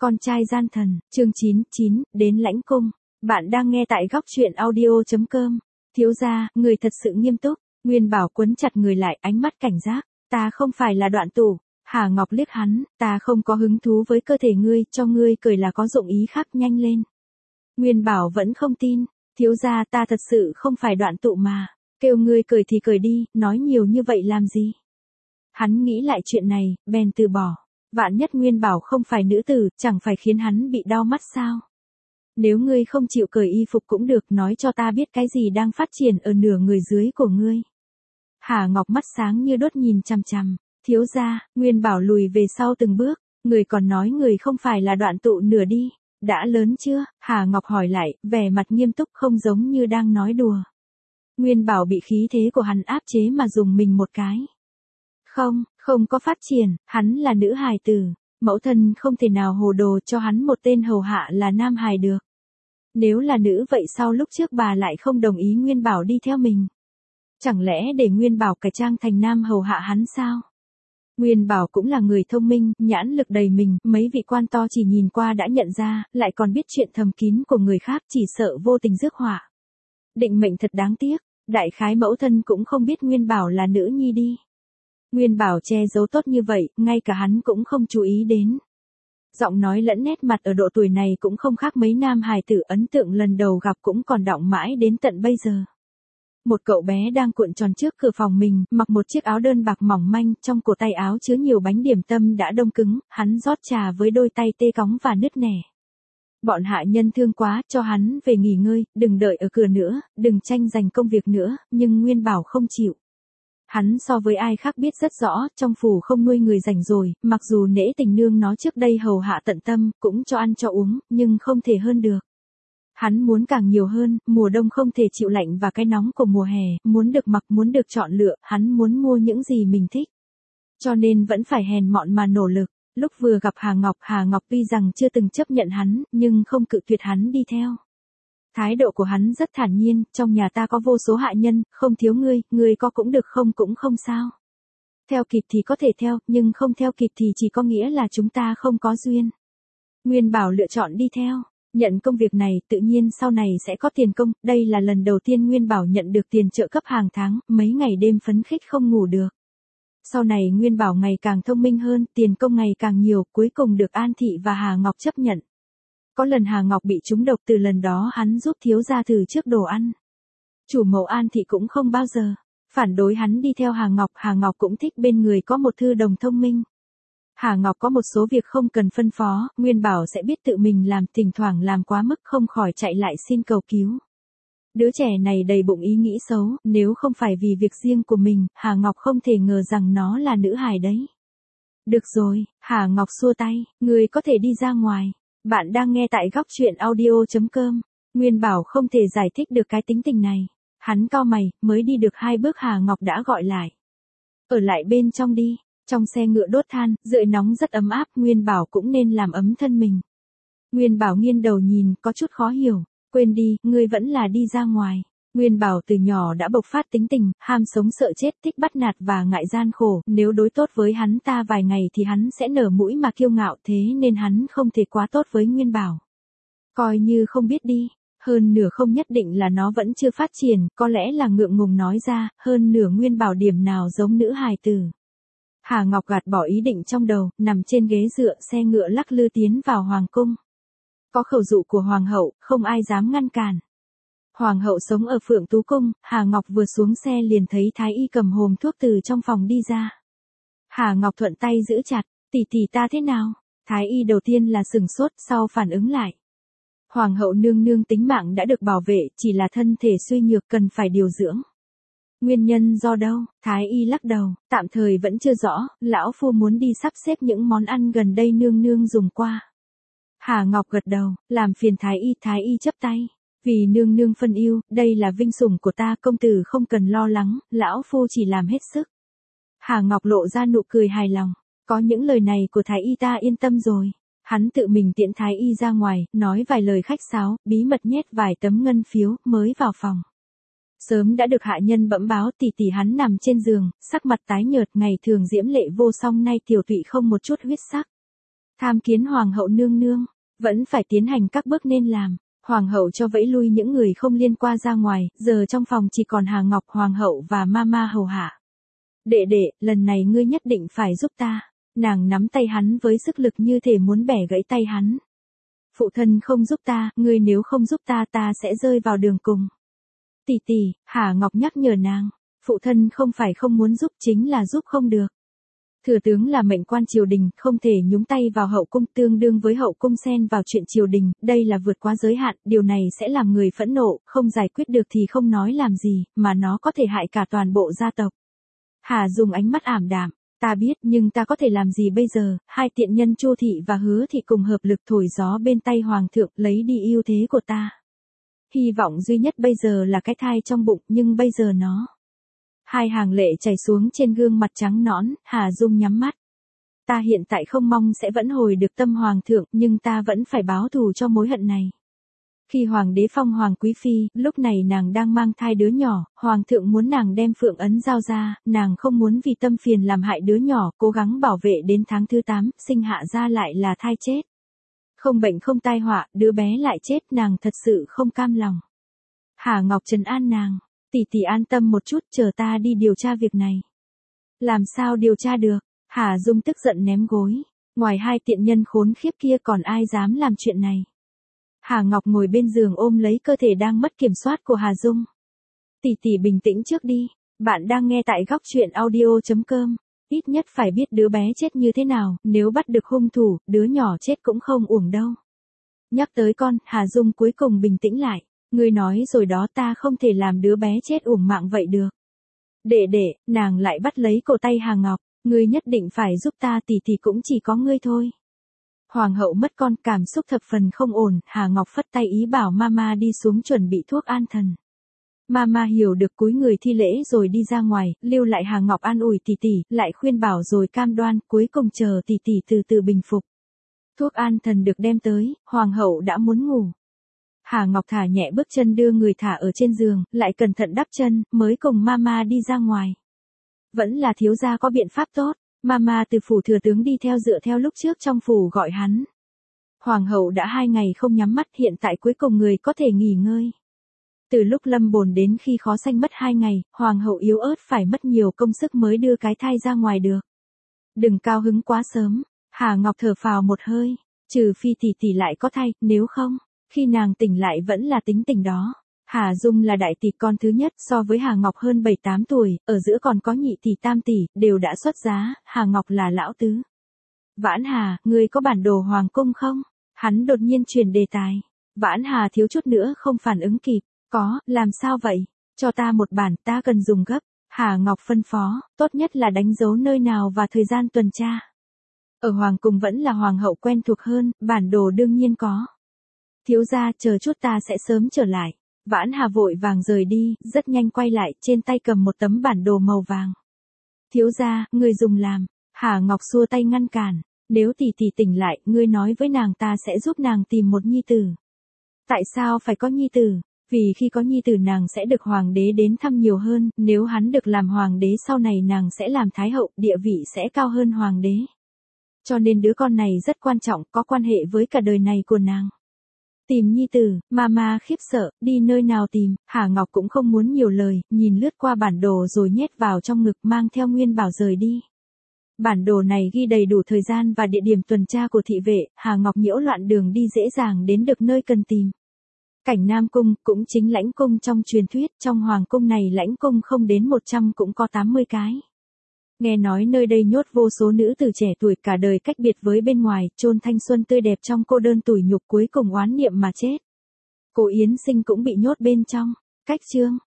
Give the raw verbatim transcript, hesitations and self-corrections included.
Con trai gian thần, chương chín, chín, đến lãnh cung. Bạn đang nghe tại góc truyện audio chấm com. Thiếu gia, người thật sự nghiêm túc. Nguyên Bảo quấn chặt người lại, ánh mắt cảnh giác. Ta không phải là đoạn tủ. Hà Ngọc liếc hắn, ta không có hứng thú với cơ thể ngươi, cho ngươi cười là có dụng ý khác, nhanh lên. Nguyên Bảo vẫn không tin. Thiếu gia, ta thật sự không phải đoạn tụ mà. Kêu ngươi cười thì cười đi, nói nhiều như vậy làm gì? Hắn nghĩ lại chuyện này, bèn từ bỏ. Vạn nhất Nguyên Bảo không phải nữ tử, chẳng phải khiến hắn bị đau mắt sao? Nếu ngươi không chịu cởi y phục cũng được, nói cho ta biết cái gì đang phát triển ở nửa người dưới của ngươi. Hà Ngọc mắt sáng như đốt nhìn chằm chằm. Thiếu gia, Nguyên Bảo lùi về sau từng bước. Người còn nói người không phải là đoạn tụ nửa đi. Đã lớn chưa? Hà Ngọc hỏi lại, vẻ mặt nghiêm túc không giống như đang nói đùa. Nguyên Bảo bị khí thế của hắn áp chế mà dùng mình một cái. Không, không có phát triển, hắn là nữ hài tử, mẫu thân không thể nào hồ đồ cho hắn một tên hầu hạ là nam hài được. Nếu là nữ vậy sao lúc trước bà lại không đồng ý Nguyên Bảo đi theo mình? Chẳng lẽ để Nguyên Bảo cải trang thành nam hầu hạ hắn sao? Nguyên Bảo cũng là người thông minh, nhãn lực đầy mình, mấy vị quan to chỉ nhìn qua đã nhận ra, lại còn biết chuyện thầm kín của người khác, chỉ sợ vô tình rước họa. Định mệnh thật đáng tiếc, đại khái mẫu thân cũng không biết Nguyên Bảo là nữ nhi đi. Nguyên Bảo che giấu tốt như vậy, ngay cả hắn cũng không chú ý đến. Giọng nói lẫn nét mặt ở độ tuổi này cũng không khác mấy nam hài tử, ấn tượng lần đầu gặp cũng còn đọng mãi đến tận bây giờ. Một cậu bé đang cuộn tròn trước cửa phòng mình, mặc một chiếc áo đơn bạc mỏng manh, trong cổ tay áo chứa nhiều bánh điểm tâm đã đông cứng, hắn rót trà với đôi tay tê cóng và nứt nẻ. Bọn hạ nhân thương quá, cho hắn về nghỉ ngơi, đừng đợi ở cửa nữa, đừng tranh giành công việc nữa, nhưng Nguyên Bảo không chịu. Hắn so với ai khác biết rất rõ, trong phủ không nuôi người rảnh rồi, mặc dù nể tình nương nó trước đây hầu hạ tận tâm, cũng cho ăn cho uống, nhưng không thể hơn được. Hắn muốn càng nhiều hơn, mùa đông không thể chịu lạnh và cái nóng của mùa hè, muốn được mặc, muốn được chọn lựa, hắn muốn mua những gì mình thích. Cho nên vẫn phải hèn mọn mà nỗ lực. Lúc vừa gặp Hà Ngọc, Hà Ngọc tuy rằng chưa từng chấp nhận hắn, nhưng không cự tuyệt hắn đi theo. Thái độ của hắn rất thản nhiên, trong nhà ta có vô số hạ nhân, không thiếu ngươi, ngươi có cũng được không cũng không sao. Theo kịp thì có thể theo, nhưng không theo kịp thì chỉ có nghĩa là chúng ta không có duyên. Nguyên Bảo lựa chọn đi theo, nhận công việc này, tự nhiên sau này sẽ có tiền công, đây là lần đầu tiên Nguyên Bảo nhận được tiền trợ cấp hàng tháng, mấy ngày đêm phấn khích không ngủ được. Sau này Nguyên Bảo ngày càng thông minh hơn, tiền công ngày càng nhiều, cuối cùng được An Thị và Hà Ngọc chấp nhận. Có lần Hà Ngọc bị trúng độc, từ lần đó hắn giúp thiếu gia thử trước đồ ăn. Chủ mẫu An Thị cũng không bao giờ phản đối hắn đi theo Hà Ngọc, Hà Ngọc cũng thích bên người có một thư đồng thông minh. Hà Ngọc có một số việc không cần phân phó, Nguyên Bảo sẽ biết tự mình làm, thỉnh thoảng làm quá mức không khỏi chạy lại xin cầu cứu. Đứa trẻ này đầy bụng ý nghĩ xấu, nếu không phải vì việc riêng của mình, Hà Ngọc không thể ngờ rằng nó là nữ hài đấy. Được rồi, Hà Ngọc xua tay, người có thể đi ra ngoài. Bạn đang nghe tại góc truyện audio chấm com. Nguyên Bảo không thể giải thích được cái tính tình này. Hắn cau mày, mới đi được hai bước Hà Ngọc đã gọi lại. Ở lại bên trong đi. Trong xe ngựa đốt than, rượi nóng rất ấm áp, Nguyên Bảo cũng nên làm ấm thân mình. Nguyên Bảo nghiêng đầu nhìn, có chút khó hiểu. Quên đi, ngươi vẫn là đi ra ngoài. Nguyên Bảo từ nhỏ đã bộc phát tính tình, ham sống sợ chết, thích bắt nạt và ngại gian khổ, nếu đối tốt với hắn ta vài ngày thì hắn sẽ nở mũi mà kiêu ngạo, thế nên hắn không thể quá tốt với Nguyên Bảo. Coi như không biết đi, hơn nửa không nhất định là nó vẫn chưa phát triển, có lẽ là ngượng ngùng nói ra, hơn nửa Nguyên Bảo điểm nào giống nữ hài tử. Hà Ngọc gạt bỏ ý định trong đầu, nằm trên ghế dựa, xe ngựa lắc lư tiến vào hoàng cung. Có khẩu dụ của hoàng hậu, không ai dám ngăn cản. Hoàng hậu sống ở Phượng Tú Cung, Hà Ngọc vừa xuống xe liền thấy Thái Y cầm hòm thuốc từ trong phòng đi ra. Hà Ngọc thuận tay giữ chặt, tỷ tỷ ta thế nào? Thái Y đầu tiên là sừng sốt, sau phản ứng lại. Hoàng hậu nương nương tính mạng đã được bảo vệ, chỉ là thân thể suy nhược cần phải điều dưỡng. Nguyên nhân do đâu? Thái Y lắc đầu, tạm thời vẫn chưa rõ, lão phu muốn đi sắp xếp những món ăn gần đây nương nương dùng qua. Hà Ngọc gật đầu, làm phiền Thái Y, Thái Y chấp tay. Vì nương nương phân yêu, đây là vinh sủng của ta, công tử không cần lo lắng, lão phu chỉ làm hết sức. Hà Ngọc lộ ra nụ cười hài lòng, có những lời này của Thái Y ta yên tâm rồi. Hắn tự mình tiễn Thái Y ra ngoài, nói vài lời khách sáo, bí mật nhét vài tấm ngân phiếu, mới vào phòng. Sớm đã được hạ nhân bẩm báo, tỷ tỷ hắn nằm trên giường, sắc mặt tái nhợt, ngày thường diễm lệ vô song nay tiểu tụy không một chút huyết sắc. Tham kiến hoàng hậu nương nương, vẫn phải tiến hành các bước nên làm. Hoàng hậu cho vẫy lui những người không liên quan ra ngoài, giờ trong phòng chỉ còn Hà Ngọc hoàng hậu và mama hầu hạ. Đệ đệ, lần này ngươi nhất định phải giúp ta. Nàng nắm tay hắn với sức lực như thể muốn bẻ gãy tay hắn. Phụ thân không giúp ta, ngươi nếu không giúp ta ta sẽ rơi vào đường cùng. Tỷ tỷ, Hà Ngọc nhắc nhở nàng. Phụ thân không phải không muốn giúp, chính là giúp không được. Thừa tướng là mệnh quan triều đình, không thể nhúng tay vào hậu cung, tương đương với hậu cung xen vào chuyện triều đình, đây là vượt quá giới hạn, điều này sẽ làm người phẫn nộ, không giải quyết được thì không nói làm gì, mà nó có thể hại cả toàn bộ gia tộc. Hà dùng ánh mắt ảm đạm, ta biết nhưng ta có thể làm gì bây giờ, hai tiện nhân Chu thị và Hứa thị cùng hợp lực thổi gió bên tay hoàng thượng, lấy đi ưu thế của ta. Hy vọng duy nhất bây giờ là cái thai trong bụng, nhưng bây giờ nó... Hai hàng lệ chảy xuống trên gương mặt trắng nõn, Hà Dung nhắm mắt. Ta hiện tại không mong sẽ vẫn hồi được tâm hoàng thượng, nhưng ta vẫn phải báo thù cho mối hận này. Khi hoàng đế phong hoàng quý phi, lúc này nàng đang mang thai đứa nhỏ, hoàng thượng muốn nàng đem phượng ấn giao ra, nàng không muốn vì tâm phiền làm hại đứa nhỏ, cố gắng bảo vệ đến tháng thứ tám, sinh hạ ra lại là thai chết. Không bệnh không tai họa, đứa bé lại chết, nàng thật sự không cam lòng. Hà Ngọc trấn an nàng. Tỷ tỷ an tâm một chút, chờ ta đi điều tra việc này. Làm sao điều tra được? Hà Dung tức giận ném gối. Ngoài hai tiện nhân khốn khiếp kia còn ai dám làm chuyện này? Hà Ngọc ngồi bên giường ôm lấy cơ thể đang mất kiểm soát của Hà Dung. Tỷ tỷ bình tĩnh trước đi. Bạn đang nghe tại góc truyện audio chấm com. Ít nhất phải biết đứa bé chết như thế nào, nếu bắt được hung thủ, đứa nhỏ chết cũng không uổng đâu. Nhắc tới con, Hà Dung cuối cùng bình tĩnh lại. Ngươi nói rồi đó, ta không thể làm đứa bé chết uổng mạng vậy được. Đệ đệ, nàng lại bắt lấy cổ tay Hà Ngọc, ngươi nhất định phải giúp ta, tỷ tỷ cũng chỉ có ngươi thôi. Hoàng hậu mất con, cảm xúc thập phần không ổn, Hà Ngọc phất tay ý bảo mama đi xuống chuẩn bị thuốc an thần. Mama hiểu được, cúi người thi lễ rồi đi ra ngoài, lưu lại Hà Ngọc an ủi tỷ tỷ, lại khuyên bảo rồi cam đoan, cuối cùng chờ tỷ tỷ từ từ bình phục. Thuốc an thần được đem tới, hoàng hậu đã muốn ngủ. Hà Ngọc thả nhẹ bước chân đưa người thả ở trên giường, lại cẩn thận đắp chân, mới cùng mama đi ra ngoài. Vẫn là thiếu gia có biện pháp tốt, mama từ phủ thừa tướng đi theo dựa theo lúc trước trong phủ gọi hắn. Hoàng hậu đã hai ngày không nhắm mắt, hiện tại cuối cùng người có thể nghỉ ngơi. Từ lúc lâm bồn đến khi khó sanh mất hai ngày, hoàng hậu yếu ớt phải mất nhiều công sức mới đưa cái thai ra ngoài được. Đừng cao hứng quá sớm, Hà Ngọc thở phào một hơi, trừ phi tỷ tỷ lại có thai, nếu không... Khi nàng tỉnh lại vẫn là tính tình đó. Hà Dung là đại tỷ con thứ nhất, so với Hà Ngọc hơn bảy tám tuổi, ở giữa còn có nhị tỷ tam tỷ, đều đã xuất giá, Hà Ngọc là lão tứ. Vãn Hà, ngươi có bản đồ hoàng cung không? Hắn đột nhiên chuyển đề tài. Vãn Hà thiếu chút nữa không phản ứng kịp. Có, làm sao vậy? Cho ta một bản, ta cần dùng gấp. Hà Ngọc phân phó, tốt nhất là đánh dấu nơi nào và thời gian tuần tra. Ở hoàng cung vẫn là hoàng hậu quen thuộc hơn, bản đồ đương nhiên có. Thiếu gia, chờ chút ta sẽ sớm trở lại. Vãn Hà vội vàng rời đi, rất nhanh quay lại, trên tay cầm một tấm bản đồ màu vàng. Thiếu gia, người dùng làm. Hà Ngọc xua tay ngăn cản. Nếu tỷ tỷ tỉnh lại, ngươi nói với nàng ta sẽ giúp nàng tìm một nhi tử. Tại sao phải có nhi tử? Vì khi có nhi tử nàng sẽ được hoàng đế đến thăm nhiều hơn, nếu hắn được làm hoàng đế sau này nàng sẽ làm thái hậu, địa vị sẽ cao hơn hoàng đế. Cho nên đứa con này rất quan trọng, có quan hệ với cả đời này của nàng. Tìm nhi tử, mama khiếp sợ, đi nơi nào tìm, Hà Ngọc cũng không muốn nhiều lời, nhìn lướt qua bản đồ rồi nhét vào trong ngực mang theo Nguyên Bảo rời đi. Bản đồ này ghi đầy đủ thời gian và địa điểm tuần tra của thị vệ, Hà Ngọc nhiễu loạn đường đi dễ dàng đến được nơi cần tìm. Cảnh Nam Cung, cũng chính lãnh cung trong truyền thuyết, trong hoàng cung này lãnh cung không đến một trăm cũng có tám mươi cái. Nghe nói nơi đây nhốt vô số nữ tử trẻ tuổi cả đời cách biệt với bên ngoài, chôn thanh xuân tươi đẹp trong cô đơn tủi nhục cuối cùng oán niệm mà chết. Cô Yến Sinh cũng bị nhốt bên trong. Cách chương